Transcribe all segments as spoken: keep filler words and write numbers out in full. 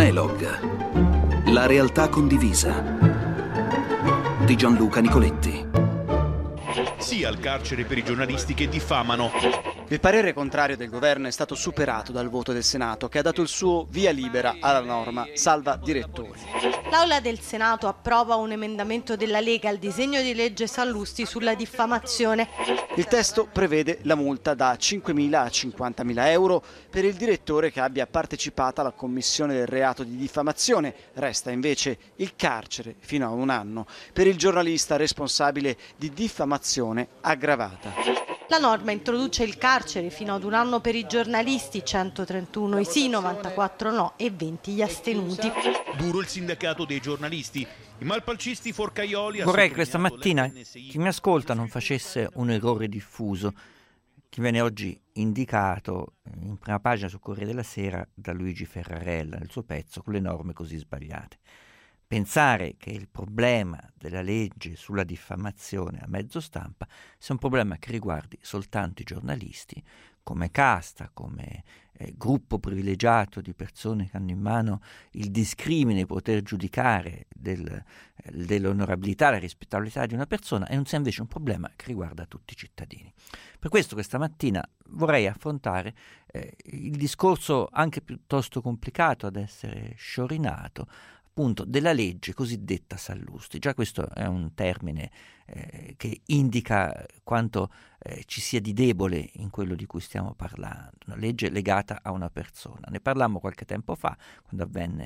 Monolog. La realtà condivisa di Gianluca Nicoletti. Sì al carcere per i giornalisti che diffamano. Il parere contrario del governo è stato superato dal voto del Senato, che ha dato il suo via libera alla norma salva direttori. L'Aula del Senato approva un emendamento della Lega al disegno di legge Sallusti sulla diffamazione. Il testo prevede la multa da cinquemila a cinquantamila euro per il direttore che abbia partecipato alla commissione del reato di diffamazione. Resta invece il carcere fino a un anno per il giornalista responsabile di diffamazione aggravata. La norma introduce il carcere fino ad un anno per i giornalisti, centotrentuno i sì, novantaquattro no e venti gli astenuti. Duro il sindacato dei giornalisti. I malpalcisti forcaioli... Vorrei che questa mattina chi mi ascolta non facesse un errore diffuso che viene oggi indicato in prima pagina sul Corriere della Sera da Luigi Ferrarella nel suo pezzo con le norme così sbagliate. Pensare che il problema della legge sulla diffamazione a mezzo stampa sia un problema che riguardi soltanto i giornalisti, come casta, come eh, gruppo privilegiato di persone che hanno in mano il discrimine di poter giudicare del, eh, dell'onorabilità, la rispettabilità di una persona, e non sia invece un problema che riguarda tutti i cittadini. Per questo questa mattina vorrei affrontare eh, il discorso anche piuttosto complicato ad essere sciorinato, appunto, della legge cosiddetta Sallusti. Già questo è un termine eh, che indica quanto eh, ci sia di debole in quello di cui stiamo parlando, una legge legata a una persona. Ne parlammo qualche tempo fa, quando avvenne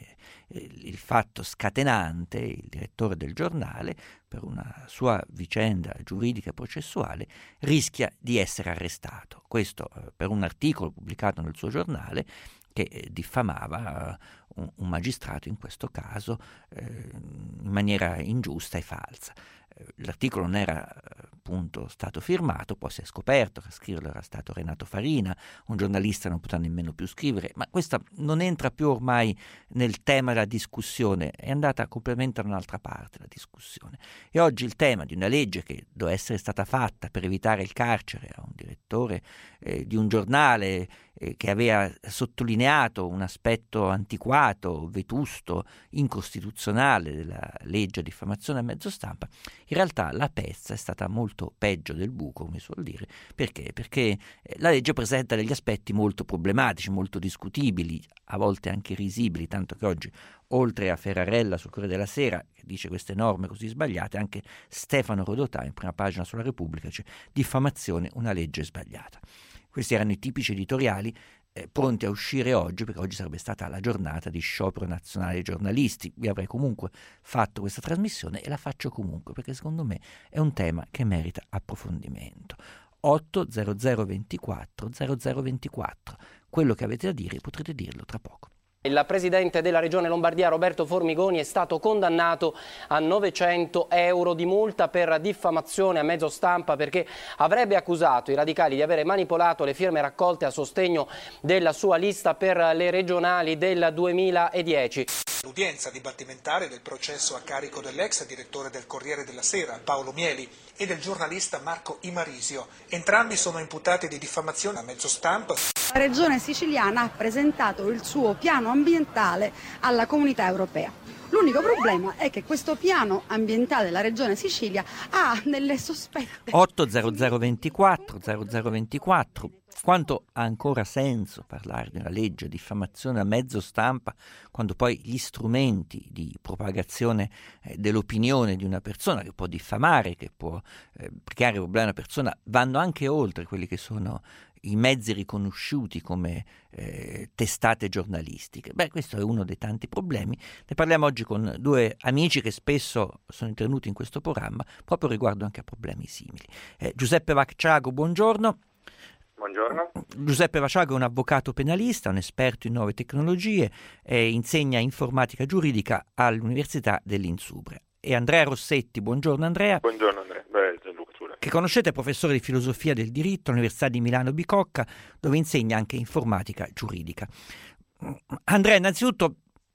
eh, il fatto scatenante. Il direttore del giornale, per una sua vicenda giuridica e processuale, rischia di essere arrestato. Questo eh, per un articolo pubblicato nel suo giornale che eh, diffamava eh, un, un magistrato, in questo caso, eh, in maniera ingiusta e falsa. Eh, l'articolo non era appunto stato firmato, poi si è scoperto che a scriverlo era stato Renato Farina, un giornalista non potrà nemmeno più scrivere, ma questa non entra più ormai nel tema della discussione, è andata completamente da un'altra parte la discussione. E oggi il tema di una legge che doveva essere stata fatta per evitare il carcere a un direttore eh, di un giornale eh, che aveva sottolineato un aspetto antiquato, vetusto, incostituzionale della legge a diffamazione a mezzo stampa, in realtà la pezza è stata molto peggio del buco, come si suol dire. Perché? Perché la legge presenta degli aspetti molto problematici, molto discutibili, a volte anche risibili, tanto che oggi, oltre a Ferrarella sul Corriere della Sera, che dice queste norme così sbagliate, anche Stefano Rodotà in prima pagina sulla Repubblica dice diffamazione, una legge sbagliata. Questi erano i tipici editoriali eh, pronti a uscire oggi, perché oggi sarebbe stata la giornata di sciopero nazionale dei giornalisti. Io avrei comunque fatto questa trasmissione e la faccio comunque, perché secondo me è un tema che merita approfondimento. otto zero zero ventiquattro zero zero ventiquattro. Quello che avete da dire potrete dirlo tra poco. Il presidente della regione Lombardia Roberto Formigoni è stato condannato a novecento euro di multa per diffamazione a mezzo stampa perché avrebbe accusato i radicali di avere manipolato le firme raccolte a sostegno della sua lista per le regionali del duemiladieci. L'udienza dibattimentale del processo a carico dell'ex direttore del Corriere della Sera, Paolo Mieli, e del giornalista Marco Imarisio. Entrambi sono imputati di diffamazione a mezzo stampa. La regione siciliana ha presentato il suo piano ambientale alla Comunità Europea. L'unico problema è che questo piano ambientale della regione Sicilia ha delle sospette. otto zero zero ventiquattro zero zero ventiquattro. Quanto ha ancora senso parlare di una legge di diffamazione a mezzo stampa quando poi gli strumenti di propagazione eh, dell'opinione di una persona, che può diffamare, che può eh, creare problemi a una persona, vanno anche oltre quelli che sono i mezzi riconosciuti come eh, testate giornalistiche? Beh, questo è uno dei tanti problemi. Ne parliamo oggi con due amici che spesso sono intervenuti in questo programma proprio riguardo anche a problemi simili. Eh, Giuseppe Vacciago, buongiorno. Buongiorno. Giuseppe Vacciago è un avvocato penalista, un esperto in nuove tecnologie e insegna informatica giuridica all'Università dell'Insubria. E Andrea Rossetti, buongiorno Andrea. Buongiorno Andrea, beh, Gianluca Ciura. Che conoscete, è professore di filosofia del diritto all'Università di Milano Bicocca, dove insegna anche informatica giuridica. Andrea, innanzitutto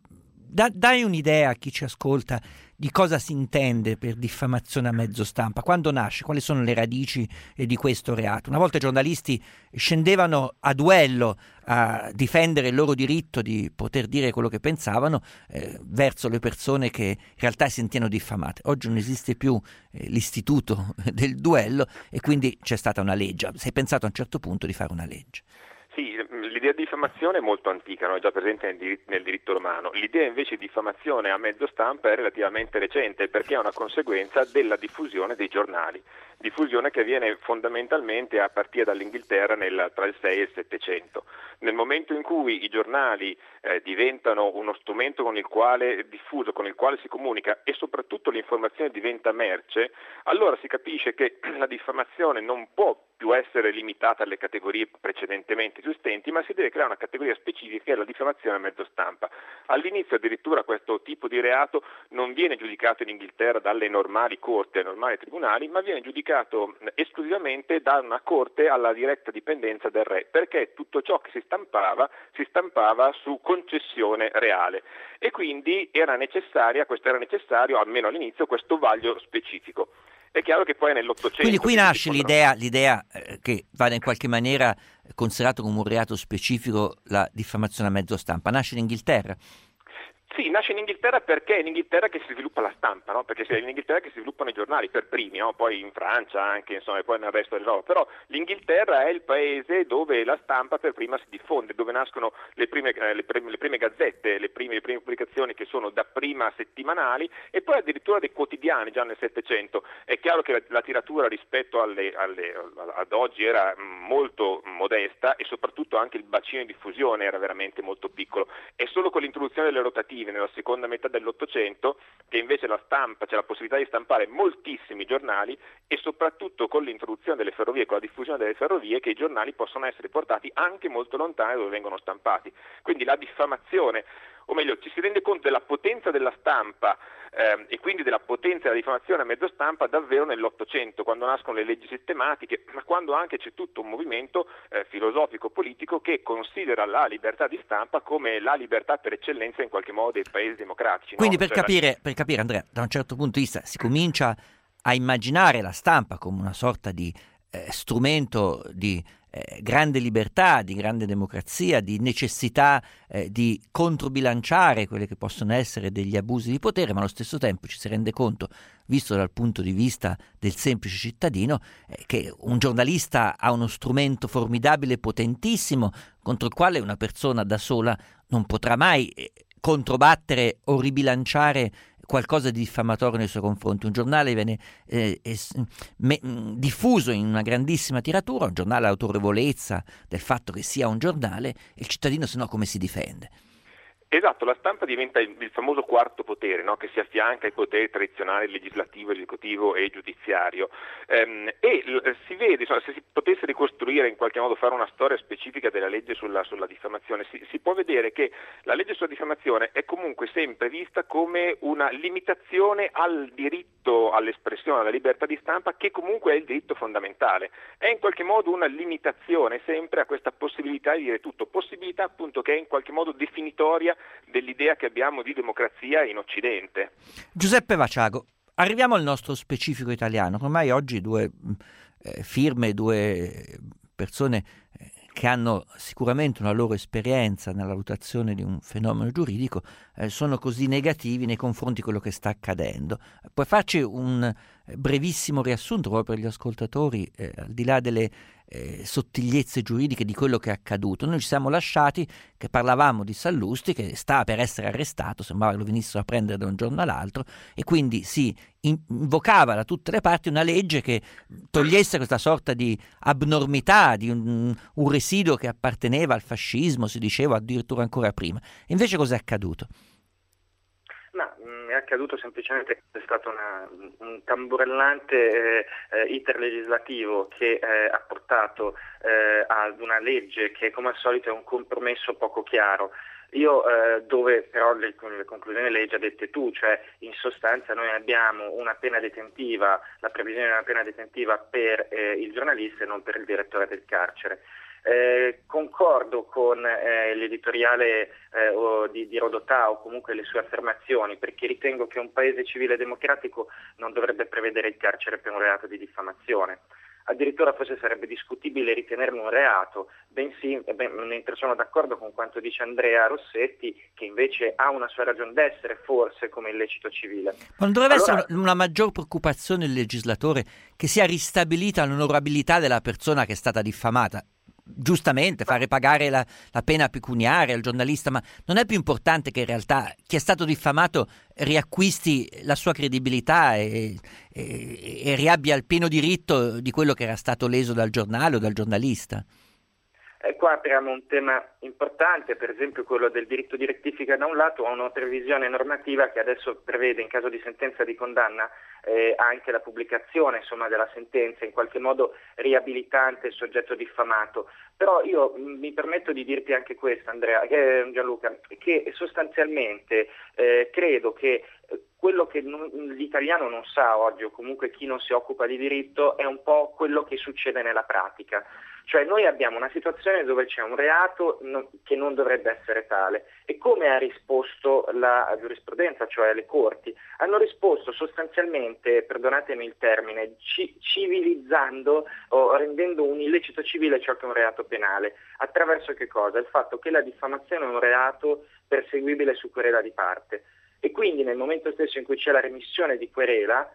da, dai un'idea a chi ci ascolta di cosa si intende per diffamazione a mezzo stampa, quando nasce, quali sono le radici eh, di questo reato. Una volta i giornalisti scendevano a duello a difendere il loro diritto di poter dire quello che pensavano eh, verso le persone che in realtà si sentivano diffamate. Oggi non esiste più eh, l'istituto del duello e quindi c'è stata una legge. Si è pensato a un certo punto di fare una legge. Sì, l'idea di diffamazione è molto antica, no? È già presente nel diritto, nel diritto romano. L'idea invece di diffamazione a mezzo stampa è relativamente recente perché è una conseguenza della diffusione dei giornali, diffusione che avviene fondamentalmente a partire dall'Inghilterra nel, tra il sei e il settecento. Nel momento in cui i giornali eh, diventano uno strumento con il quale diffuso, con il quale si comunica e soprattutto l'informazione diventa merce, allora si capisce che la diffamazione non può più essere limitata alle categorie precedentemente esistenti, ma si deve creare una categoria specifica che è la diffamazione a mezzo stampa. All'inizio addirittura questo tipo di reato non viene giudicato in Inghilterra dalle normali corti, dai normali tribunali, ma viene giudicato esclusivamente da una corte alla diretta dipendenza del re, perché tutto ciò che si stampava si stampava su concessione reale e quindi era necessaria, questo era necessario almeno all'inizio questo vaglio specifico. È chiaro che poi nell'Ottocento... Quindi qui nasce l'idea, l'idea eh, che vada in qualche maniera considerato come un reato specifico la diffamazione a mezzo stampa. Nasce in Inghilterra? Sì, nasce in Inghilterra perché è in Inghilterra che si sviluppa la stampa, no? Perché è in Inghilterra che si sviluppano i giornali per primi, no? Poi in Francia anche, insomma, e poi nel resto dell'Europa. Però l'Inghilterra è il paese dove la stampa per prima si diffonde, dove nascono le prime, eh, le prime, le prime gazzette, le prime, le prime pubblicazioni che sono dapprima settimanali e poi addirittura dei quotidiani già nel Settecento. È chiaro che la, la tiratura rispetto alle, alle, ad oggi era molto modesta e soprattutto anche il bacino di diffusione era veramente molto piccolo. È solo con l'introduzione delle rotative nella seconda metà dell'Ottocento che invece la stampa, c'è la possibilità di stampare moltissimi giornali e soprattutto con l'introduzione delle ferrovie, con la diffusione delle ferrovie, che i giornali possono essere portati anche molto lontani dove vengono stampati. Quindi la diffamazione, o meglio, ci si rende conto della potenza della stampa ehm, e quindi della potenza della diffamazione a mezzo stampa davvero nell'Ottocento, quando nascono le leggi sistematiche, ma quando anche c'è tutto un movimento eh, filosofico-politico che considera la libertà di stampa come la libertà per eccellenza in qualche modo dei paesi democratici. Quindi no? per, cioè, capire, la... per capire, Andrea, da un certo punto di vista si comincia a immaginare la stampa come una sorta di eh, strumento di eh, grande libertà, di grande democrazia, di necessità eh, di controbilanciare quelle che possono essere degli abusi di potere, ma allo stesso tempo ci si rende conto, visto dal punto di vista del semplice cittadino, eh, che un giornalista ha uno strumento formidabile, potentissimo, contro il quale una persona da sola non potrà mai eh, controbattere o ribilanciare qualcosa di diffamatorio nei suoi confronti. Un giornale viene eh, es, me, diffuso in una grandissima tiratura, un giornale ha autorevolezza del fatto che sia un giornale, e il cittadino se no come si difende? Esatto, la stampa diventa il, il famoso quarto potere, no? Che si affianca ai poteri tradizionali legislativo, esecutivo e giudiziario ehm, e l- si vede, insomma, se si potesse ricostruire in qualche modo, fare una storia specifica della legge sulla, sulla diffamazione, si, si può vedere che la legge sulla diffamazione è comunque sempre vista come una limitazione al diritto all'espressione, alla libertà di stampa, che comunque è il diritto fondamentale. È in qualche modo una limitazione sempre a questa possibilità di dire tutto, possibilità appunto che è in qualche modo definitoria dell'idea che abbiamo di democrazia in Occidente. Giuseppe Vaciago, arriviamo al nostro specifico italiano. Ormai oggi due eh, firme, due persone eh, che hanno sicuramente una loro esperienza nella valutazione di un fenomeno giuridico eh, sono così negativi nei confronti di quello che sta accadendo. Puoi farci un brevissimo riassunto proprio per gli ascoltatori, eh, al di là delle eh, sottigliezze giuridiche di quello che è accaduto? Noi ci siamo lasciati che parlavamo di Sallusti che stava per essere arrestato, sembrava che lo venissero a prendere da un giorno all'altro, e quindi si invocava da tutte le parti una legge che togliesse questa sorta di abnormità, di un, un residuo che apparteneva al fascismo, si diceva addirittura ancora prima. Invece cos'è accaduto? Ma mh, è accaduto semplicemente che è stato una, un tamburellante eh, eh, iter legislativo che eh, ha portato eh, ad una legge che come al solito è un compromesso poco chiaro. Io eh, dove però le, le conclusioni della legge ha dette tu, cioè in sostanza noi abbiamo una pena detentiva, la previsione di una pena detentiva per eh, il giornalista e non per il direttore del carcere. Eh, concordo con eh, l'editoriale eh, o di, di Rodotà o comunque le sue affermazioni, perché ritengo che un paese civile e democratico non dovrebbe prevedere il carcere per un reato di diffamazione. Addirittura forse sarebbe discutibile ritenerlo un reato, bensì, ben, mentre sono d'accordo con quanto dice Andrea Rossetti, che invece ha una sua ragione d'essere, forse come illecito civile. Ma non dovrebbe allora, essere una maggior preoccupazione del legislatore che sia ristabilita l'onorabilità della persona che è stata diffamata? Giustamente fare pagare la, la pena pecuniaria al giornalista, ma non è più importante che in realtà chi è stato diffamato riacquisti la sua credibilità e, e, e riabbia il pieno diritto di quello che era stato leso dal giornale o dal giornalista? Eh, qua apriamo un tema importante, per esempio quello del diritto di rettifica da un lato, a una previsione normativa che adesso prevede in caso di sentenza di condanna eh, anche la pubblicazione insomma, della sentenza, in qualche modo riabilitante il soggetto diffamato. Però io mh, mi permetto di dirti anche questo, Andrea, eh, Gianluca, che sostanzialmente eh, credo che quello che non, l'italiano non sa oggi, o comunque chi non si occupa di diritto, è un po' quello che succede nella pratica. Cioè noi abbiamo una situazione dove c'è un reato no, che non dovrebbe essere tale, e come ha risposto la giurisprudenza, cioè le corti? Hanno risposto sostanzialmente, perdonatemi il termine, ci, civilizzando o rendendo un illecito civile ciò che è un reato penale. Attraverso che cosa? Il fatto che la diffamazione è un reato perseguibile su querela di parte, e quindi nel momento stesso in cui c'è la remissione di querela,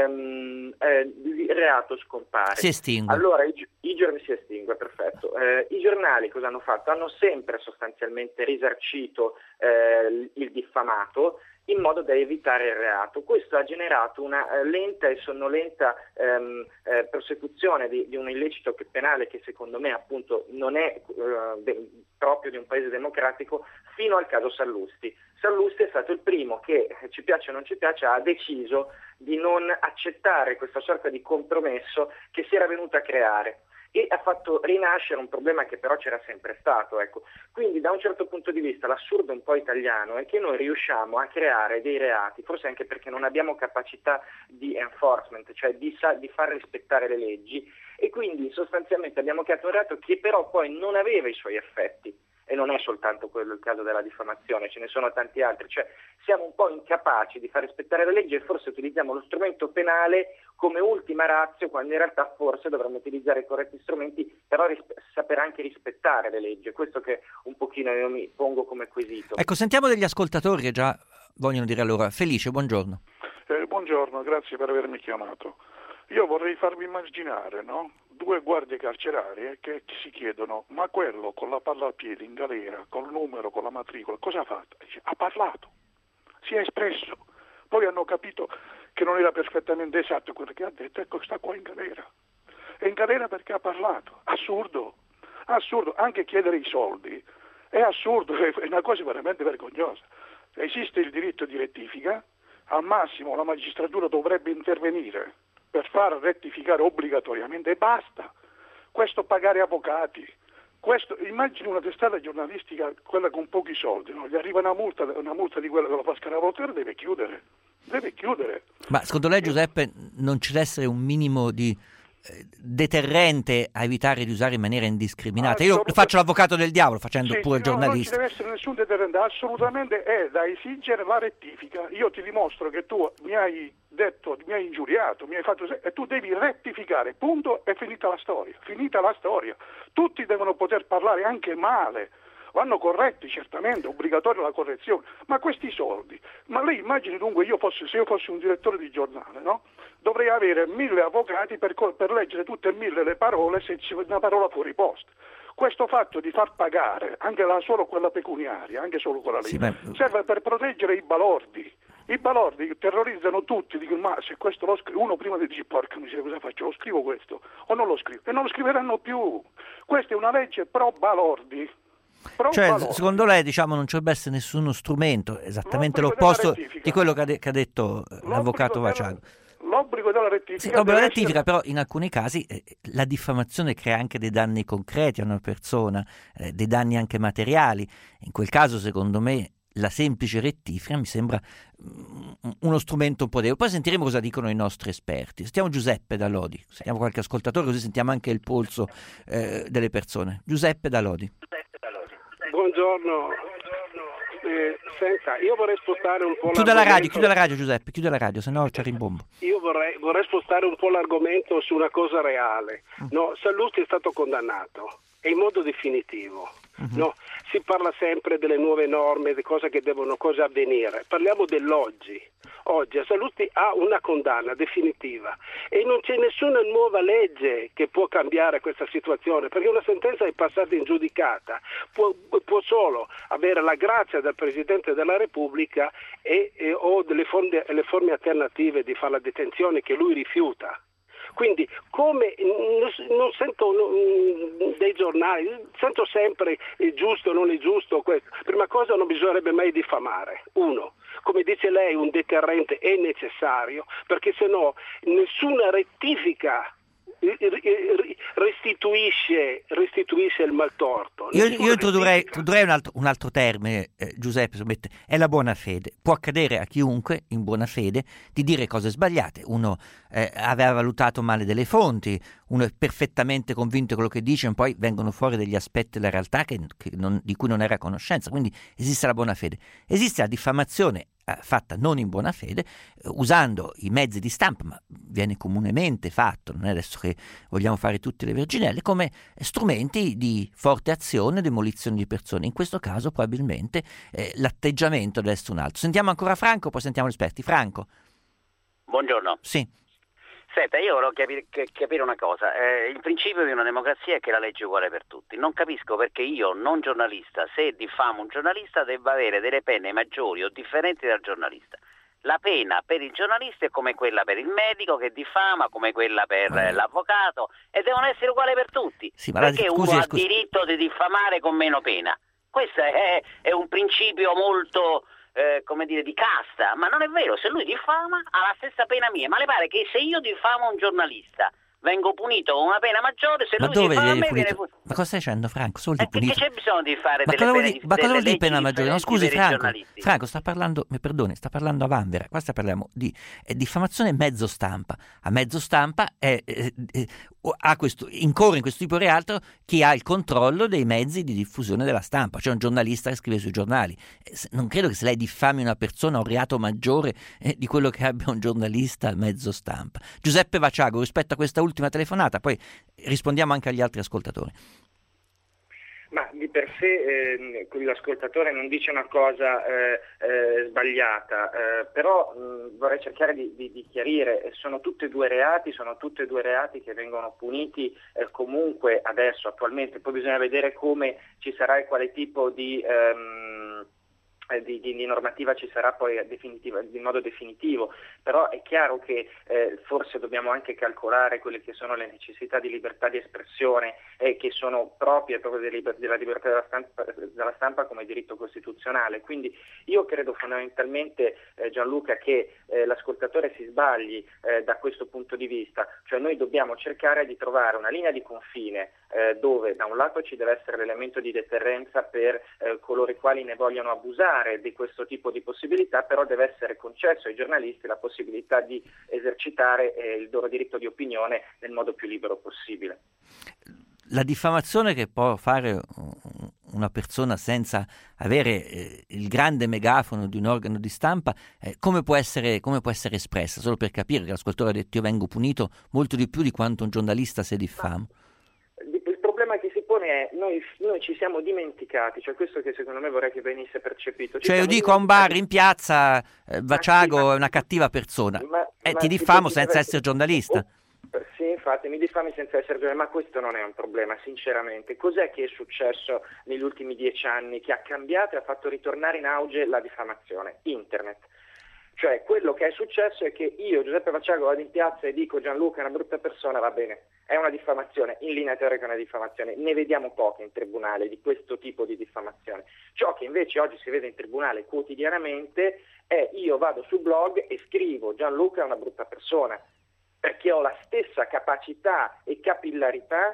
ehm, eh, il reato scompare. Si estingue. Allora i, i giorni si estingue, perfetto. Eh, I giornali cosa hanno fatto? Hanno sempre sostanzialmente risarcito eh, il diffamato in modo da evitare il reato. Questo ha generato una eh, lenta e sonnolenta ehm, eh, prosecuzione di, di un illecito che penale che secondo me appunto non è eh, de- proprio di un paese democratico, fino al caso Sallusti. Sallusti è stato il primo che, ci piace o non ci piace, ha deciso di non accettare questa sorta di compromesso che si era venuto a creare, e ha fatto rinascere un problema che però c'era sempre stato. Ecco. Quindi da un certo punto di vista l'assurdo un po' italiano è che noi riusciamo a creare dei reati, forse anche perché non abbiamo capacità di enforcement, cioè di, sa- di far rispettare le leggi, e quindi sostanzialmente abbiamo creato un reato che però poi non aveva i suoi effetti. E non è soltanto quello il caso della diffamazione, ce ne sono tanti altri, cioè siamo un po' incapaci di far rispettare le leggi e forse utilizziamo lo strumento penale come ultima ratio, quando in realtà forse dovremmo utilizzare i corretti strumenti, però rispe- saper anche rispettare le leggi. È questo che un pochino io mi pongo come quesito. Ecco, sentiamo degli ascoltatori che già vogliono dire allora. Felice, buongiorno. Eh, buongiorno, grazie per avermi chiamato. Io vorrei farvi immaginare, no? Due guardie carcerarie che si chiedono: ma quello con la palla al piede in galera, col numero, con la matricola, cosa ha fatto? Dice, ha parlato, si è espresso. Poi hanno capito che non era perfettamente esatto quello che ha detto, ecco, sta qua in galera. È in galera perché ha parlato. Assurdo, assurdo. Anche chiedere i soldi è assurdo, è una cosa veramente vergognosa. Esiste il diritto di rettifica, al massimo la magistratura dovrebbe intervenire per far rettificare obbligatoriamente e basta. Questo pagare avvocati, questo, immagini una testata giornalistica, quella con pochi soldi, no? Gli arriva una multa, una multa di quella che lo fa scaravotare, deve chiudere, deve chiudere. Ma secondo lei, Giuseppe, non ci deve essere un minimo di eh, deterrente a evitare di usare in maniera indiscriminata? Io faccio l'avvocato del diavolo facendo sì, pure il no, giornalista. Non ci deve essere nessun deterrente, assolutamente è da esigere la rettifica. Io ti dimostro che tu mi hai detto, mi hai ingiuriato, mi hai fatto e tu devi rettificare, punto, è finita la storia, finita la storia. Tutti devono poter parlare anche male, vanno corretti certamente, obbligatoria la correzione, ma questi soldi, ma lei immagini dunque io fossi, se io fossi un direttore di giornale, no? Dovrei avere mille avvocati per, per leggere tutte e mille le parole se c'è una parola fuori posto. Questo fatto di far pagare anche la, solo quella pecuniaria, anche solo quella lì, sì, ma... serve per proteggere i balordi. I balordi terrorizzano tutti, dicono ma se questo lo scrivo, uno prima dice porca miseria cosa faccio, lo scrivo questo o non lo scrivo, e non lo scriveranno più. Questa è una legge pro balordi. Pro cioè balordi. Secondo lei diciamo non ci dovrebbe essere nessuno strumento, esattamente L'obbligo l'opposto di quello che ha, de- che ha detto l'obbligo l'avvocato Vaciago. L'obbligo della rettifica, sì, l'obbligo della rettifica essere... però in alcuni casi eh, la diffamazione crea anche dei danni concreti a una persona, eh, dei danni anche materiali. In quel caso secondo me la semplice rettifica mi sembra uno strumento un po' debole. Poi sentiremo cosa dicono i nostri esperti. Sentiamo Giuseppe da Lodi, sentiamo qualche ascoltatore, così sentiamo anche il polso eh, delle persone. Giuseppe da Lodi. Buongiorno. Eh, senta, io vorrei spostare un po' chiuda la radio, chiuda la radio Giuseppe, chiuda la radio, se no c'è rimbombo. Io vorrei, vorrei spostare un po' l'argomento su una cosa reale. No, Sallusti è stato condannato e in modo definitivo. Uh-huh. No, si parla sempre delle nuove norme, di cose che devono cosa avvenire. Parliamo dell'oggi. Oggi a Sallusti ha una condanna definitiva e non c'è nessuna nuova legge che può cambiare questa situazione, perché una sentenza è passata in giudicata, può, può solo avere la grazia del Presidente della Repubblica e, e, o delle forme, le forme alternative di fare la detenzione che lui rifiuta. Quindi come non sento dei giornali, sento sempre il giusto o non il giusto, questo. Prima cosa non bisognerebbe mai diffamare, uno. Come dice lei, un deterrente è necessario, perché se no nessuna rettifica restituisce, restituisce il maltorto. Io, io introdurrei, introdurrei un, altro, un altro termine, eh, Giuseppe, è la buona fede. Può accadere a chiunque in buona fede di dire cose sbagliate. Uno eh, aveva valutato male delle fonti, uno è perfettamente convinto di quello che dice, e poi vengono fuori degli aspetti della realtà che, che non, di cui non era a conoscenza. Quindi esiste la buona fede. Esiste la diffamazione fatta non in buona fede, eh, usando i mezzi di stampa, ma viene comunemente fatto, non è adesso che vogliamo fare tutte le verginelle, come strumenti di forte azione, demolizione di persone. In questo caso probabilmente eh, l'atteggiamento deve essere un altro. Sentiamo ancora Franco, poi sentiamo gli esperti. Franco. Buongiorno. Sì. Senta, io volevo capire, capire una cosa. Eh, il principio di una democrazia è che la legge è uguale per tutti. Non capisco perché io, non giornalista, se diffamo un giornalista, debba avere delle pene maggiori o differenti dal giornalista. La pena per il giornalista è come quella per il medico che diffama, come quella per eh. l'avvocato, e devono essere uguali per tutti. Sì, ma perché la, scusi, uno scusi. ha diritto di diffamare con meno pena. Questo è, è un principio molto... Eh, come dire, di casta, ma non è vero. Se lui diffama ha la stessa pena mia, ma le pare che se io diffamo un giornalista vengo punito con una pena maggiore, se ma lui dove diffama a me punito? viene punito. Ma cosa stai dicendo, Franco? Solo di eh, punito? Perché c'è bisogno di fare ma delle cosa pene vuol dire, ma cosa vuol dire pena maggiore? No, scusi Franco, Franco sta parlando, mi perdoni, sta parlando a vanvera. Qua sta parliamo di eh, diffamazione mezzo stampa. A mezzo stampa è, eh, eh, ha questo, incorre in questo tipo di reato chi ha il controllo dei mezzi di diffusione della stampa, cioè un giornalista che scrive sui giornali. Eh, non credo che se lei diffami una persona un reato maggiore eh, di quello che abbia un giornalista a mezzo stampa. Giuseppe Vaciago, rispetto a questa ultima telefonata, poi rispondiamo anche agli altri ascoltatori. Ma di per sé eh, l'ascoltatore non dice una cosa eh, eh, sbagliata, eh, però mh, vorrei cercare di, di, di chiarire, sono tutti e due reati, sono tutti e due reati che vengono puniti eh, comunque adesso, attualmente, poi bisogna vedere come ci sarà e quale tipo di... Ehm, Di, di, di normativa ci sarà poi definitiva, in modo definitivo, però è chiaro che eh, forse dobbiamo anche calcolare quelle che sono le necessità di libertà di espressione eh, che sono proprie proprio della, della libertà della stampa, della stampa come diritto costituzionale. Quindi io credo fondamentalmente, eh, Gianluca, che eh, l'ascoltatore si sbagli eh, da questo punto di vista, cioè noi dobbiamo cercare di trovare una linea di confine eh, dove da un lato ci deve essere l'elemento di deterrenza per eh, coloro i quali ne vogliono abusare di questo tipo di possibilità, però deve essere concesso ai giornalisti la possibilità di esercitare eh, il loro diritto di opinione nel modo più libero possibile. La diffamazione che può fare una persona senza avere eh, il grande megafono di un organo di stampa, eh, come può essere, come può essere espressa? Solo per capire che l'ascoltatore ha detto io vengo punito molto di più di quanto un giornalista se diffama. Il problema che si pone è noi, noi ci siamo dimenticati, cioè questo che secondo me vorrei che venisse percepito. Ci cioè io dico a un bar in piazza eh, Vaciago sì, ma, è una cattiva persona ma, e ma ti diffamo ti senza essere giornalista. Oh, sì, infatti mi diffami senza essere giornalista, ma questo non è un problema, sinceramente. Cos'è che è successo negli ultimi dieci anni che ha cambiato e ha fatto ritornare in auge la diffamazione? Internet. Cioè quello che è successo è che io, Giuseppe Vaciago, vado in piazza e dico Gianluca è una brutta persona, va bene, è una diffamazione, in linea teorica è una diffamazione, ne vediamo poche in tribunale di questo tipo di diffamazione. Ciò che invece oggi si vede in tribunale quotidianamente è io vado sul blog e scrivo Gianluca è una brutta persona, perché ho la stessa capacità e capillarità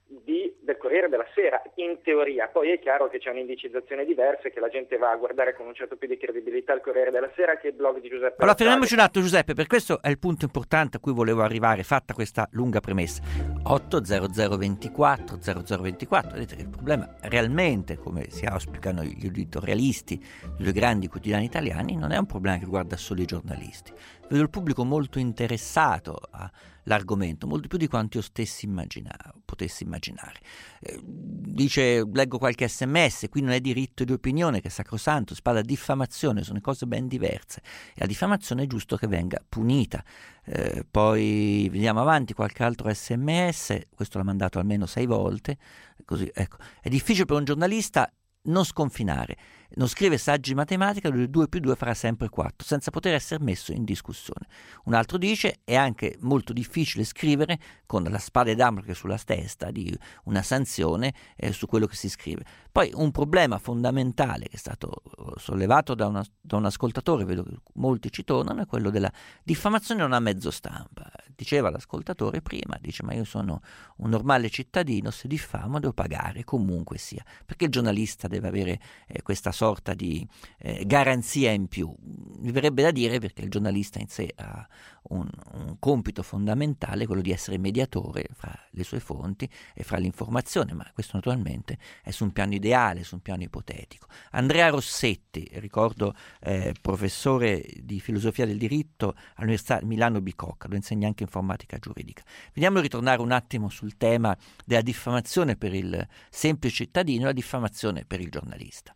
di, del Corriere della Sera, in teoria. Poi è chiaro che c'è un'indicizzazione diversa e che la gente va a guardare con un certo più di credibilità il Corriere della Sera che il blog di Giuseppe. Allora fermiamoci un attimo, Giuseppe, per questo è il punto importante a cui volevo arrivare, fatta questa lunga premessa. otto zero zero ventiquattro zero zero ventiquattro, vedete che il problema realmente, come si auspicano gli editorialisti dei grandi quotidiani italiani, non è un problema che riguarda solo i giornalisti. Vedo il pubblico molto interessato all'argomento, molto più di quanto io stessi immaginavo, potessi immaginare. Eh, dice, leggo qualche sms, qui non è diritto di opinione che è sacrosanto, si parla di diffamazione, sono cose ben diverse e la diffamazione è giusto che venga punita. Eh, poi vediamo avanti, qualche altro sms, questo l'ha mandato almeno sei volte, così, ecco. È difficile per un giornalista non sconfinare, non scrive saggi di matematica dove due più due farà sempre quattro senza poter essere messo in discussione. Un altro dice è anche molto difficile scrivere con la spada di Damocle sulla testa di una sanzione eh, su quello che si scrive. Poi un problema fondamentale che è stato sollevato da, una, da un ascoltatore, vedo che molti ci tornano, è quello della diffamazione non a mezzo stampa. Diceva l'ascoltatore prima, dice ma io sono un normale cittadino, se diffamo devo pagare comunque sia, perché il giornalista deve avere eh, questa sorta di eh, garanzia in più. Mi verrebbe da dire, perché il giornalista in sé ha un, un compito fondamentale, quello di essere mediatore fra le sue fonti e fra l'informazione, ma questo naturalmente è su un piano ideale, su un piano ipotetico. Andrea Rossetti, ricordo eh, professore di filosofia del diritto all'Università Milano Bicocca, lo insegna anche informatica giuridica. Vediamo di ritornare un attimo sul tema della diffamazione per il semplice cittadino e la diffamazione per il giornalista.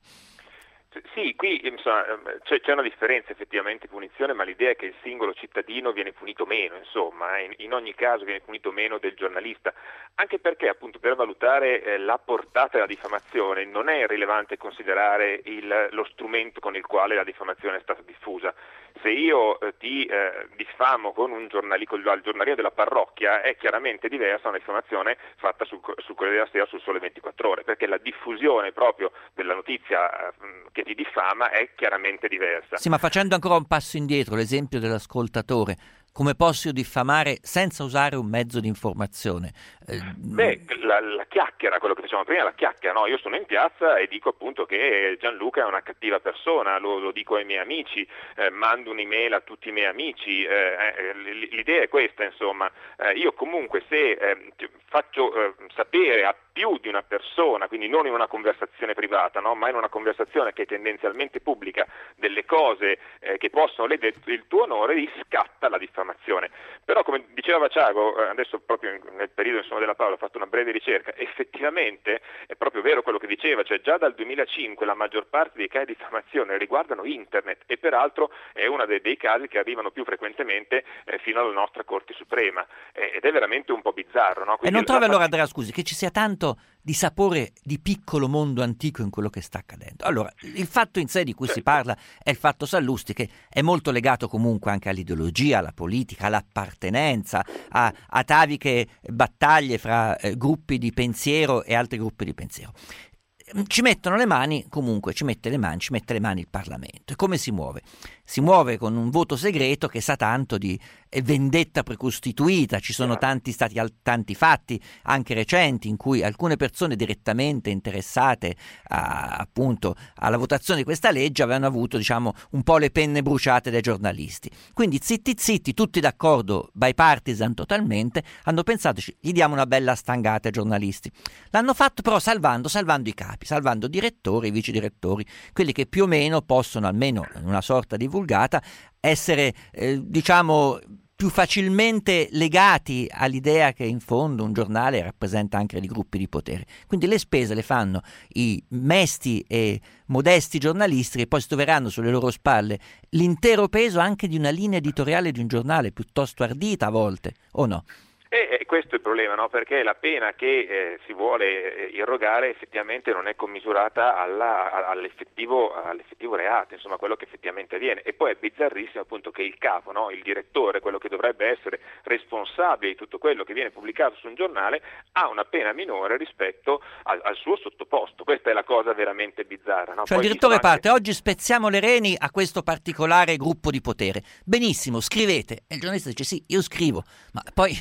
Sì, qui insomma, c'è, c'è una differenza effettivamente di punizione, ma l'idea è che il singolo cittadino viene punito meno, insomma, in, in ogni caso viene punito meno del giornalista, anche perché appunto per valutare eh, la portata della diffamazione non è rilevante considerare il, lo strumento con il quale la diffamazione è stata diffusa. Se io eh, ti eh, diffamo con un giornalico, il giornalino della parrocchia, è chiaramente diversa una diffamazione fatta sul, sul Corriere della Sera, sul Sole ventiquattro Ore, perché la diffusione proprio della notizia eh, che ti diffama è chiaramente diversa. Sì, ma facendo ancora un passo indietro, l'esempio dell'ascoltatore, come posso io diffamare senza usare un mezzo di informazione? Eh, Beh, la, la chiacchiera, quello che dicevamo prima, la chiacchiera, no? Io sono in piazza e dico appunto che Gianluca è una cattiva persona, lo, lo dico ai miei amici, eh, mando un'email a tutti i miei amici, eh, eh, l'idea è questa, insomma, eh, io comunque se eh, faccio eh, sapere a più di una persona, quindi non in una conversazione privata, no? Ma in una conversazione che è tendenzialmente pubblica, delle cose eh, che possono ledere il tuo onore, riscatta la diffamazione. Però come diceva Vaciago, eh, adesso proprio nel periodo insomma, della Paola ho fatto una breve ricerca, effettivamente è proprio vero quello che diceva, cioè già dal duemilacinque la maggior parte dei casi di diffamazione riguardano internet e peraltro è uno dei, dei casi che arrivano più frequentemente eh, fino alla nostra Corte Suprema eh, ed è veramente un po' bizzarro. No? E non trovi allora, Andrea, scusi, che ci sia tanto di sapore di piccolo mondo antico in quello che sta accadendo? Allora, il fatto in sé di cui si parla è il fatto Sallusti, che è molto legato comunque anche all'ideologia, alla politica, all'appartenenza, a ataviche battaglie fra eh, gruppi di pensiero e altri gruppi di pensiero. Ci mettono le mani, comunque ci mette le mani, ci mette le mani il Parlamento. E come si muove? Si muove con un voto segreto che sa tanto di vendetta precostituita. Ci sono tanti stati tanti fatti anche recenti in cui alcune persone direttamente interessate a, appunto alla votazione di questa legge avevano avuto, diciamo, un po' le penne bruciate dai giornalisti. Quindi zitti zitti, tutti d'accordo, bipartisan totalmente, hanno pensato, gli diamo una bella stangata ai giornalisti. L'hanno fatto però salvando, salvando i capi, salvando direttori, vice direttori, quelli che più o meno possono, almeno in una sorta di vulgata, essere eh, diciamo più facilmente legati all'idea che in fondo un giornale rappresenta anche dei gruppi di potere. Quindi le spese le fanno i mesti e modesti giornalisti che poi si troveranno sulle loro spalle l'intero peso anche di una linea editoriale di un giornale piuttosto ardita a volte, o no? E questo è il problema, no? Perché la pena che eh, si vuole eh, irrogare effettivamente non è commisurata alla, all'effettivo, all'effettivo reato, insomma quello che effettivamente avviene. E poi è bizzarrissimo appunto che il capo, no? Il direttore, quello che dovrebbe essere responsabile di tutto quello che viene pubblicato su un giornale, ha una pena minore rispetto al, al suo sottoposto. Questa è la cosa veramente bizzarra. No? Cioè poi il direttore anche... parte, oggi spezziamo le reni a questo particolare gruppo di potere. Benissimo, scrivete. E il giornalista dice sì, io scrivo, ma poi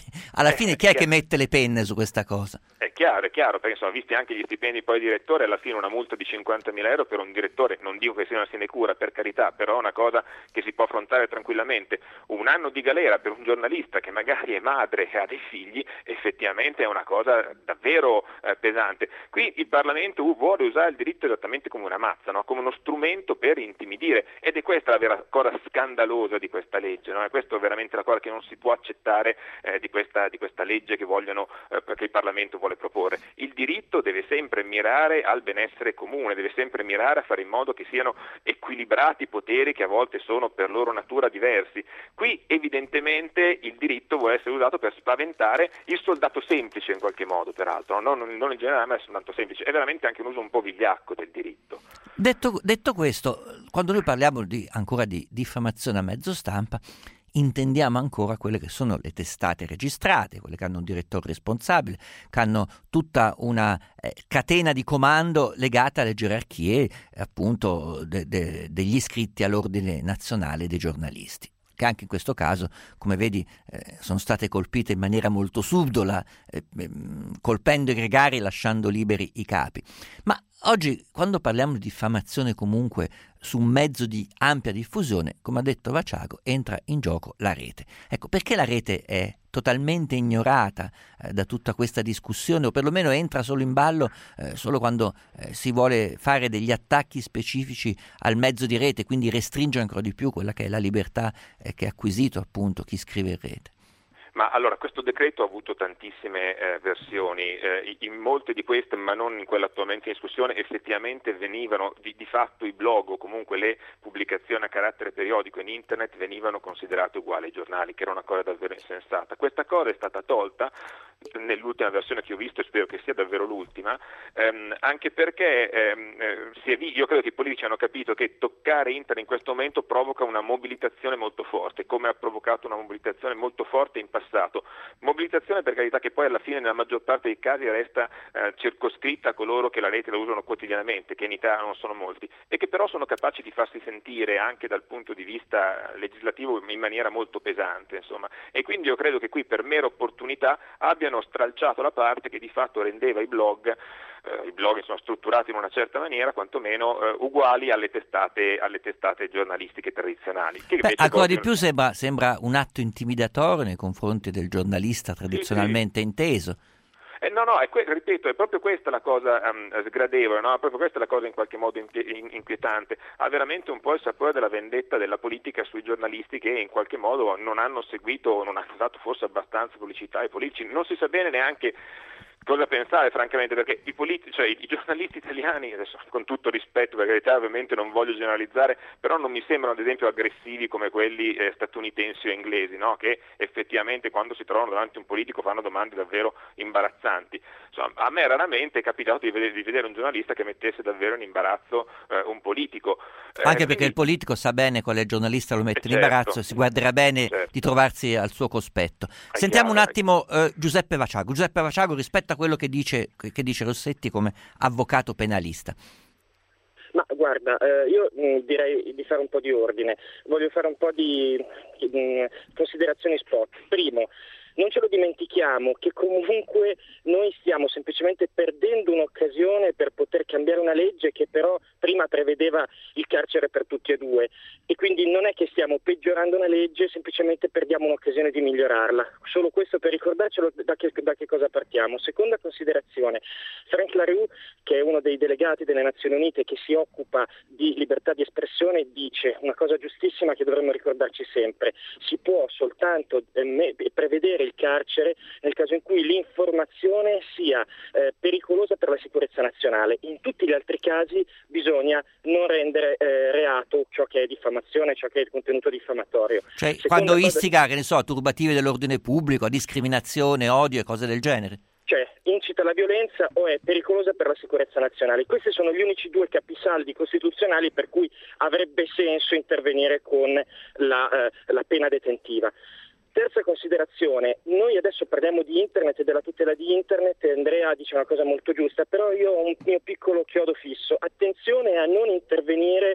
alla fine chi è che mette le penne su questa cosa? È chiaro, è chiaro, perché insomma, visti anche gli stipendi poi di direttore, alla fine una multa di cinquantamila euro per un direttore, non dico che sia una sinecura, per carità, però è una cosa che si può affrontare tranquillamente. Un anno di galera per un giornalista che magari è madre e ha dei figli, effettivamente è una cosa davvero eh, pesante. Qui il Parlamento vuole usare il diritto esattamente come una mazza, no? Come uno strumento per intimidire, ed è questa la vera cosa scandalosa di questa legge, no? E questo è veramente la cosa che non si può accettare eh, di questa di questa legge che vogliono eh, che il Parlamento vuole proporre. Il diritto deve sempre mirare al benessere comune, deve sempre mirare a fare in modo che siano equilibrati i poteri che a volte sono per loro natura diversi. Qui evidentemente il diritto vuole essere usato per spaventare il soldato semplice in qualche modo, peraltro, no? non, non in generale, ma il soldato semplice. È veramente anche un uso un po' vigliacco del diritto. Detto, detto questo, quando noi parliamo di, ancora di diffamazione a mezzo stampa, intendiamo ancora quelle che sono le testate registrate, quelle che hanno un direttore responsabile, che hanno tutta una eh, catena di comando legata alle gerarchie appunto de, de, degli iscritti all'ordine nazionale dei giornalisti, che anche in questo caso, come vedi, eh, sono state colpite in maniera molto subdola, eh, colpendo i gregari e lasciando liberi i capi. Ma oggi, quando parliamo di diffamazione comunque su un mezzo di ampia diffusione, come ha detto Vaciago, entra in gioco la rete. Ecco, perché la rete è totalmente ignorata eh, da tutta questa discussione, o perlomeno entra solo in ballo eh, solo quando eh, si vuole fare degli attacchi specifici al mezzo di rete, quindi restringe ancora di più quella che è la libertà eh, che ha acquisito appunto chi scrive in rete. Ma allora, questo decreto ha avuto tantissime eh, versioni, eh, in molte di queste, ma non in quella attualmente in discussione, effettivamente venivano, di, di fatto i blog o comunque le pubblicazioni a carattere periodico in internet venivano considerate uguali ai giornali, che era una cosa davvero insensata. Questa cosa è stata tolta nell'ultima versione che ho visto, e spero che sia davvero l'ultima, ehm, anche perché ehm, eh, si è, io credo che i politici hanno capito che toccare internet in questo momento provoca una mobilitazione molto forte, come ha provocato una mobilitazione molto forte in passato. Mobilitazione, per carità, che poi alla fine nella maggior parte dei casi resta eh, circoscritta a coloro che la rete la usano quotidianamente, che in Italia non sono molti, e che però sono capaci di farsi sentire anche dal punto di vista legislativo in maniera molto pesante, insomma. E quindi io credo che qui per mera opportunità abbiano stralciato la parte che di fatto rendeva i blog Uh, i blog sono strutturati in una certa maniera, quantomeno uh, uguali alle testate, alle testate giornalistiche tradizionali. Che Beh, ancora di più sembra, sembra un atto intimidatorio nei confronti del giornalista tradizionalmente sì, sì. inteso. Eh, no, no, è que- ripeto, è proprio questa la cosa um, sgradevole, no? Proprio questa è la cosa in qualche modo impie- in- inquietante. Ha veramente un po' il sapore della vendetta della politica sui giornalisti che in qualche modo non hanno seguito o non hanno dato forse abbastanza pubblicità ai politici. Non si sa bene neanche cosa pensare, francamente, perché i politici, cioè i giornalisti italiani, adesso con tutto rispetto, per carità, ovviamente non voglio generalizzare, però non mi sembrano ad esempio aggressivi come quelli eh, statunitensi o inglesi, no? Che effettivamente quando si trovano davanti a un politico fanno domande davvero imbarazzanti. Insomma, a me raramente è capitato di vedere, di vedere un giornalista che mettesse davvero in imbarazzo eh, un politico. Eh, Anche perché quindi... il politico sa bene quale giornalista lo mette eh, in certo, imbarazzo e si guarderà bene certo. di trovarsi al suo cospetto. È Sentiamo chiaro, un attimo eh, Giuseppe Vaciago. Giuseppe Vaciago, rispetto a quello che dice, che dice Rossetti come avvocato penalista. Ma guarda, eh, io mh, direi di fare un po' di ordine, voglio fare un po' di mh, considerazioni spot. Primo, non ce lo dimentichiamo che comunque noi stiamo semplicemente perdendo un'occasione per poter cambiare una legge che però prima prevedeva il carcere per tutti e due, e quindi non è che stiamo peggiorando una legge, semplicemente perdiamo un'occasione di migliorarla. Solo questo per ricordarcelo da che, da che cosa partiamo. Seconda considerazione, Frank La Rue, che è uno dei delegati delle Nazioni Unite che si occupa di libertà di espressione, dice una cosa giustissima che dovremmo ricordarci sempre: si può soltanto eh, prevedere il carcere nel caso in cui l'informazione sia eh, pericolosa per la sicurezza nazionale. In tutti gli altri casi bisogna non rendere eh, reato ciò che è diffamazione, ciò che è il contenuto diffamatorio. Cioè Seconda quando cosa... istiga, che ne so, a turbative dell'ordine pubblico, a discriminazione, odio e cose del genere. Cioè incita alla violenza o è pericolosa per la sicurezza nazionale. Questi sono gli unici due capisaldi costituzionali per cui avrebbe senso intervenire con la, eh, la pena detentiva. Terza considerazione, noi adesso parliamo di internet e della tutela di internet, e Andrea dice una cosa molto giusta, però io ho un mio piccolo chiodo fisso: attenzione a non intervenire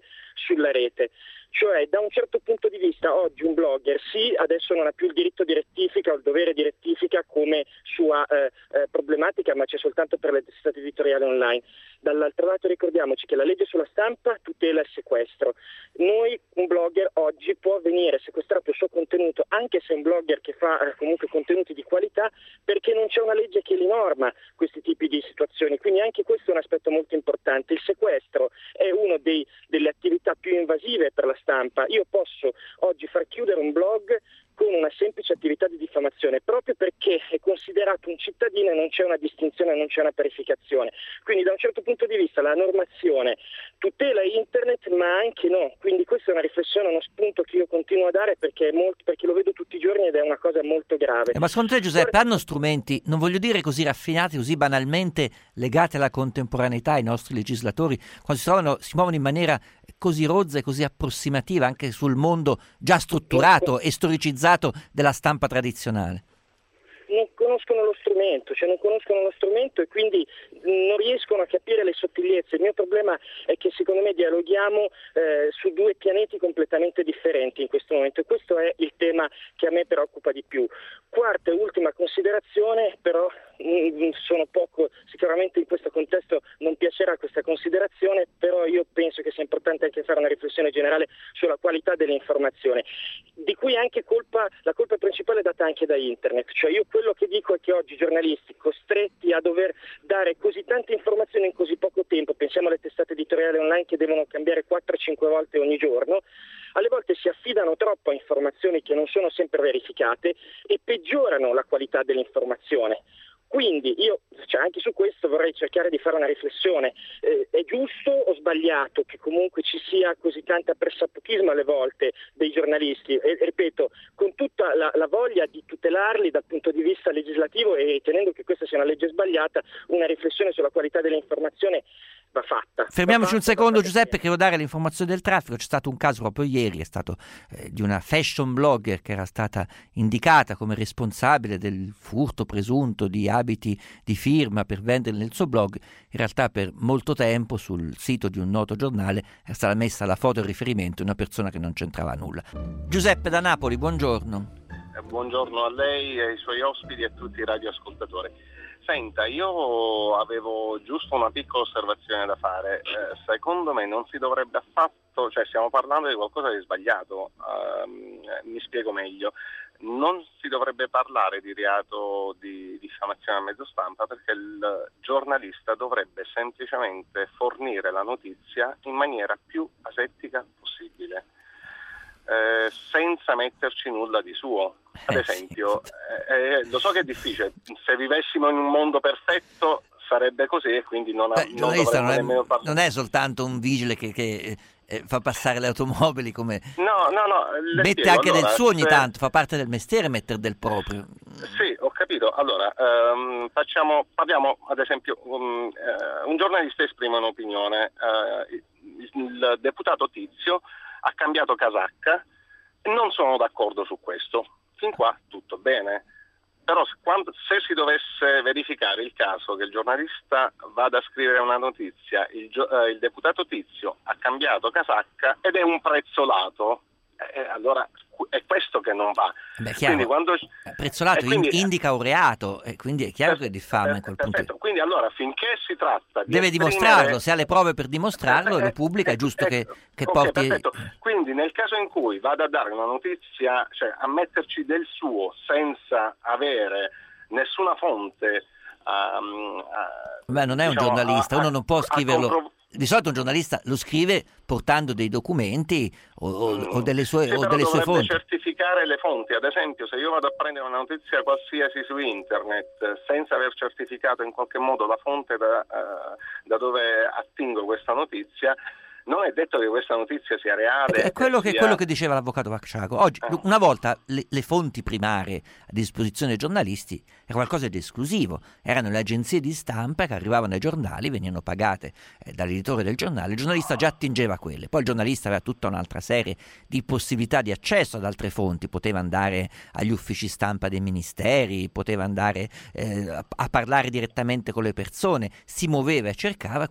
sulla rete. Cioè, da un certo punto di vista, oggi un blogger sì, adesso non ha più il diritto di rettifica o il dovere di rettifica come sua eh, eh, problematica, ma c'è soltanto per le testate editoriali online. Dall'altro lato ricordiamoci che la legge sulla stampa tutela il sequestro. Noi, un blogger oggi può venire sequestrato il suo contenuto, anche se è un blogger che fa eh, comunque contenuti di qualità, perché non c'è una legge che li norma questi tipi di situazioni. Quindi anche questo è un aspetto molto importante. Il sequestro è una delle attività più invasive per la stampa. Io posso oggi far chiudere un blog con una semplice attività di diffamazione, proprio perché è considerato un cittadino e non c'è una distinzione, non c'è una parificazione. Quindi da un certo punto di vista la normazione tutela internet, ma anche no. Quindi questa è una riflessione, uno spunto che io continuo a dare perché, è molto, perché lo vedo tutti i giorni ed è una cosa molto grave. Eh, ma secondo te, Giuseppe, hanno strumenti, non voglio dire così raffinati, così banalmente legati alla contemporaneità, i nostri legislatori, quando si trovano, si muovono in maniera così rozza e così approssimativa anche sul mondo già strutturato e storicizzato della stampa tradizionale? Non conoscono lo strumento, cioè non conoscono lo strumento e quindi non riescono a capire le sottigliezze. Il mio problema è che secondo me dialoghiamo eh, su due pianeti completamente differenti in questo momento e questo è il tema che a me preoccupa di più. Quarta e ultima considerazione, però mh, sono poco, sicuramente in questo contesto non piacerà questa considerazione, però io penso che sia importante anche fare una riflessione generale sulla qualità dell'informazione, di cui anche colpa, la colpa principale è data anche da internet. Cioè io quello che dico è che oggi i giornalisti costretti a dover dare così tante informazioni in così poco tempo, pensiamo alle testate editoriali online che devono cambiare quattro cinque volte ogni giorno, alle volte si affidano troppo a informazioni che non sono sempre verificate e peggiorano la qualità dell'informazione. Quindi io, cioè anche su questo vorrei cercare di fare una riflessione. Eh, è giusto o sbagliato che comunque ci sia così tanta pressappochismo alle volte dei giornalisti? E, ripeto, con tutta la, la voglia di tutelarli dal punto di vista legislativo e tenendo che questa sia una legge sbagliata, una riflessione sulla qualità dell'informazione va fatta. Fermiamoci va un secondo, fatta, Giuseppe, che devo dare l'informazione del traffico. C'è stato un caso proprio ieri, è stato eh, di una fashion blogger che era stata indicata come responsabile del furto presunto di abiti di firma per venderli nel suo blog. In realtà per molto tempo sul sito di un noto giornale è stata messa la foto e il riferimento di una persona che non c'entrava nulla. Giuseppe da Napoli, buongiorno. Eh, buongiorno a lei, ai suoi ospiti e a tutti i radioascoltatori. Senta, io avevo giusto una piccola osservazione da fare. Eh, secondo me non si dovrebbe affatto, cioè stiamo parlando di qualcosa di sbagliato, uh, mi spiego meglio. Non si dovrebbe parlare di reato di diffamazione a mezzo stampa perché il giornalista dovrebbe semplicemente fornire la notizia in maniera più asettica possibile. Eh, senza metterci nulla di suo. Ad esempio, eh, eh, lo so che è difficile, se vivessimo in un mondo perfetto sarebbe così e quindi non, Beh, non giornalista non nemmeno è, parlare. non è soltanto un vigile che, che eh, fa passare le automobili come... No, no, no. Mette spiego. anche allora, del suo ogni se... tanto, fa parte del mestiere mettere del proprio. Sì, ho capito. Allora, ehm, facciamo, parliamo ad esempio, um, eh, un giornalista esprime un'opinione, eh, il, il deputato Tizio ha cambiato casacca e non sono d'accordo su questo. Fin qua tutto bene. Però quando, se si dovesse verificare il caso che il giornalista vada a scrivere una notizia, il, eh, il deputato Tizio ha cambiato casacca ed è un prezzolato, eh, allora è questo che non va. Beh, chiaro, quindi quando, prezzolato quindi, indica un reato e quindi è chiaro che diffama in quel perfetto. punto. Quindi allora finché si tratta di deve esprimere... dimostrarlo, se ha le prove per dimostrarlo e lo pubblica, è giusto che, che okay, porti... Perfetto. Quindi nel caso in cui vada a dare una notizia, cioè a metterci del suo senza avere nessuna fonte... Um, uh, Beh, non è diciamo, un giornalista, a, uno non può scriverlo... Compro... Di solito un giornalista lo scrive portando dei documenti o, o, o delle sue, sì, o delle sue fonti. Certificare le fonti, ad esempio se io vado a prendere una notizia qualsiasi su internet senza aver certificato in qualche modo la fonte da, uh, da dove attingo questa notizia, non è detto che questa notizia sia reale. È quello, che, sia... quello che diceva l'avvocato Vacciago. Oggi, eh. una volta le, le fonti primarie a disposizione dei giornalisti era qualcosa di esclusivo. Erano le agenzie di stampa che arrivavano ai giornali, venivano pagate eh, dall'editore del giornale. Il giornalista già attingeva a quelle. Poi il giornalista aveva tutta un'altra serie di possibilità di accesso ad altre fonti. Poteva andare agli uffici stampa dei ministeri, poteva andare eh, a, a parlare direttamente con le persone, si muoveva e cercava, quindi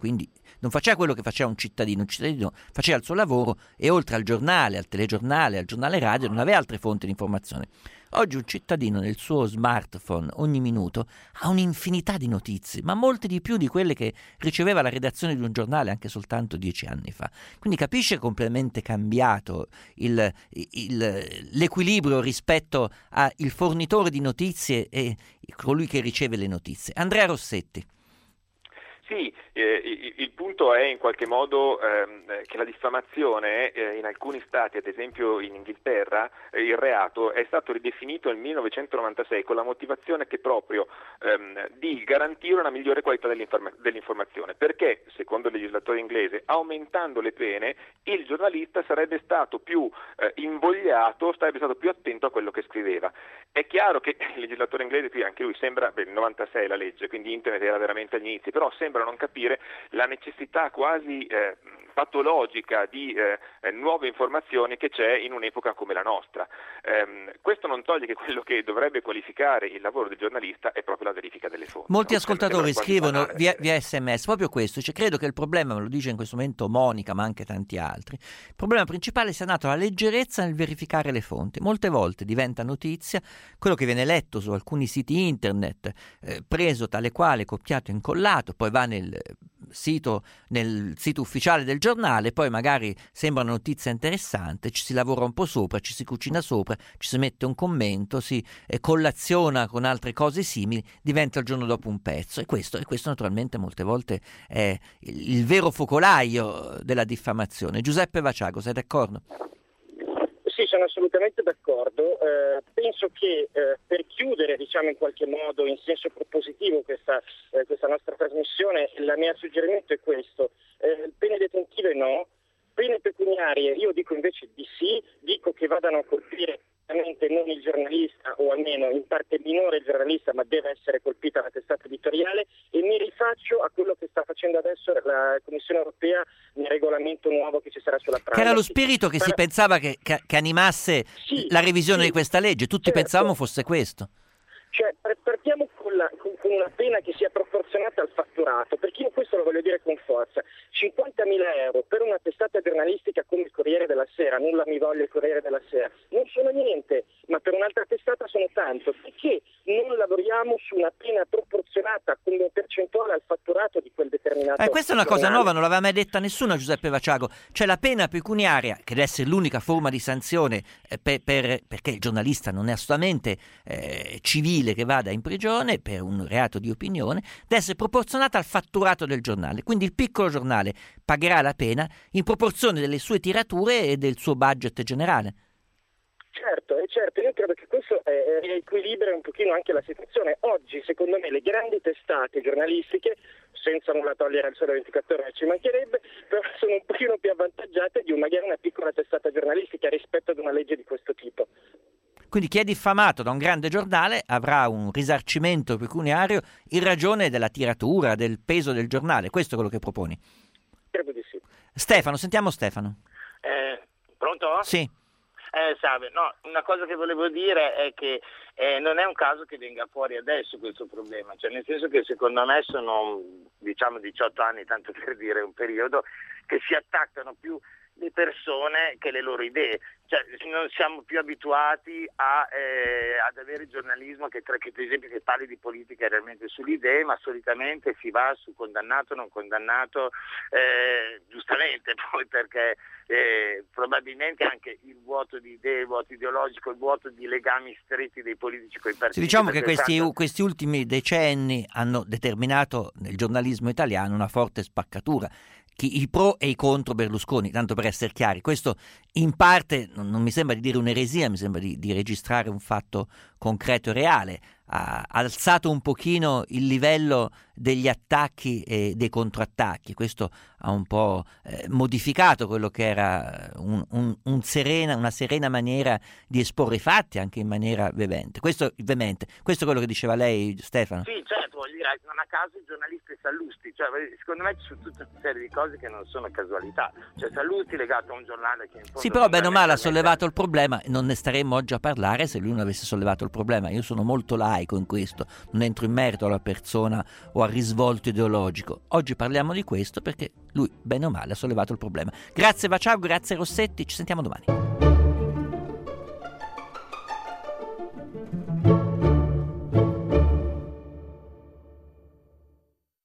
non faceva quello che faceva un cittadino, un cittadino faceva il suo lavoro e oltre al giornale, al telegiornale, al giornale radio non aveva altre fonti di informazione. Oggi un cittadino nel suo smartphone ogni minuto ha un'infinità di notizie, ma molte di più di quelle che riceveva la redazione di un giornale anche soltanto dieci anni fa. Quindi capisce che è completamente cambiato il, il, l'equilibrio rispetto al fornitore di notizie e colui che riceve le notizie. Andrea Rossetti. Sì, eh, il, il punto è in qualche modo ehm, che la diffamazione eh, in alcuni stati, ad esempio in Inghilterra, eh, il reato è stato ridefinito nel millenovecentonovantasei con la motivazione che proprio ehm, di garantire una migliore qualità dell'informa- dell'informazione, perché secondo il legislatore inglese, aumentando le pene, il giornalista sarebbe stato più eh, invogliato, sarebbe stato più attento a quello che scriveva. È chiaro che il legislatore inglese, qui anche lui sembra, beh, il novantasei la legge, quindi internet era veramente agli inizi, però sembra non capire la necessità quasi eh, patologica di eh, nuove informazioni che c'è in un'epoca come la nostra. Ehm, questo non toglie che quello che dovrebbe qualificare il lavoro del giornalista è proprio la verifica delle fonti. Molti no? ascoltatori scrivono via, via sms proprio questo, cioè, credo che il problema, me lo dice in questo momento Monica ma anche tanti altri, il problema principale sia nato la leggerezza nel verificare le fonti. Molte volte diventa notizia quello che viene letto su alcuni siti internet, eh, preso tale quale, copiato e incollato, poi va nel sito nel sito ufficiale del giornale, poi magari sembra una notizia interessante, ci si lavora un po' sopra, ci si cucina sopra, ci si mette un commento, si eh, collaziona con altre cose simili, diventa il giorno dopo un pezzo, e questo, e questo naturalmente molte volte è il, il vero focolaio della diffamazione. Giuseppe Vaciago, sei d'accordo? Sì, sono assolutamente d'accordo. Eh, penso che eh, per chiudere, diciamo in qualche modo in senso propositivo questa, eh, questa nostra trasmissione, il mio suggerimento è questo: eh, pene detentive no, pene pecuniarie io dico invece di sì, dico che vadano a colpire non il giornalista, o almeno in parte minore il giornalista, ma deve essere colpita la testata editoriale, e mi rifaccio a quello che sta facendo adesso la Commissione Europea nel regolamento nuovo che ci sarà sulla privacy. Che era lo spirito che Para... si pensava che, che, che animasse sì, la revisione sì, di questa legge, tutti certo. pensavamo fosse questo. Cioè partiamo con, la, con, con una pena che sia proporzionata al fatturato, perché io questo lo voglio dire con forza: cinquantamila euro per una testata giornalistica come il Corriere della Sera, nulla mi voglia il Corriere della Sera, non sono niente, ma per un'altra testata sono tanto. Perché non lavoriamo su una pena proporzionata come percentuale al fatturato di quel determinato eh, questa è una cosa nuova, non l'aveva mai detta nessuno, Giuseppe Vaciago. Cioè la pena pecuniaria, che deve essere l'unica forma di sanzione eh, per, per, perché il giornalista non è assolutamente eh, civile che vada in prigione per un reato di opinione, deve essere proporzionata al fatturato del giornale. Quindi il piccolo giornale pagherà la pena in proporzione delle sue tirature e del suo budget generale. Certo, e certo, io credo che questo eh, riequilibra un pochino anche la situazione. Oggi, secondo me, le grandi testate giornalistiche, senza nulla togliere al Sole ventiquattro Ore, ci mancherebbe, però sono un pochino più avvantaggiate di un, magari una piccola testata giornalistica rispetto ad una legge di questo tipo. Quindi chi è diffamato da un grande giornale avrà un risarcimento pecuniario in ragione della tiratura, del peso del giornale. Questo è quello che proponi? Credo di sì. Stefano, sentiamo Stefano. Eh, pronto? Sì. Eh, salve, no, una cosa che volevo dire è che eh, non è un caso che venga fuori adesso questo problema, cioè nel senso che secondo me sono, diciamo, diciotto anni, tanto per dire un periodo, che si attaccano più le persone che le loro idee, cioè non siamo più abituati a, eh, ad avere il giornalismo che, che per esempio che parli di politica realmente sulle idee, ma solitamente si va su condannato non condannato, eh, giustamente poi perché eh, probabilmente anche il vuoto di idee, il vuoto ideologico, il vuoto di legami stretti dei politici con i partiti. Sì, diciamo che questi, tanto... questi ultimi decenni hanno determinato nel giornalismo italiano una forte spaccatura. I pro e i contro Berlusconi, tanto per essere chiari. Questo in parte non, non mi sembra di dire un'eresia, mi sembra di, di registrare un fatto concreto e reale. Ha alzato un pochino il livello degli attacchi e dei contrattacchi. Questo ha un po' eh, modificato quello che era un, un, un serena, una serena maniera di esporre i fatti anche in maniera veemente. Questo, veemente. Questo è quello che diceva lei, Stefano? Sì, certo, voglio dire, non a caso il giornalista è Sallusti, cioè, secondo me ci sono tutta una serie di cose che non sono casualità, cioè Sallusti legato a un giornale che in fondo Sì, però bene o male ha fondamentalmente- sollevato il problema e non ne staremmo oggi a parlare se lui non avesse sollevato il problema. Io sono molto laico in questo, non entro in merito alla persona o al risvolto ideologico. Oggi parliamo di questo perché lui bene o male ha sollevato il problema. Grazie Vaciago, grazie Rossetti, ci sentiamo domani.